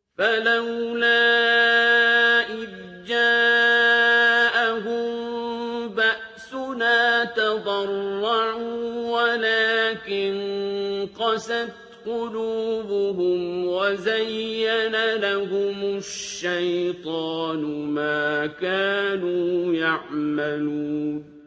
فَلَوْلَا إِذْ جَاءَهُم بَأْسُنَا تَضَرَّعُوا وَلَٰكِن قَسَتْ قُلُوبُهُمْ وَزَيَّنَ لَهُمُ الشَّيْطَانُ مَا كَانُوا يَعْمَلُونَ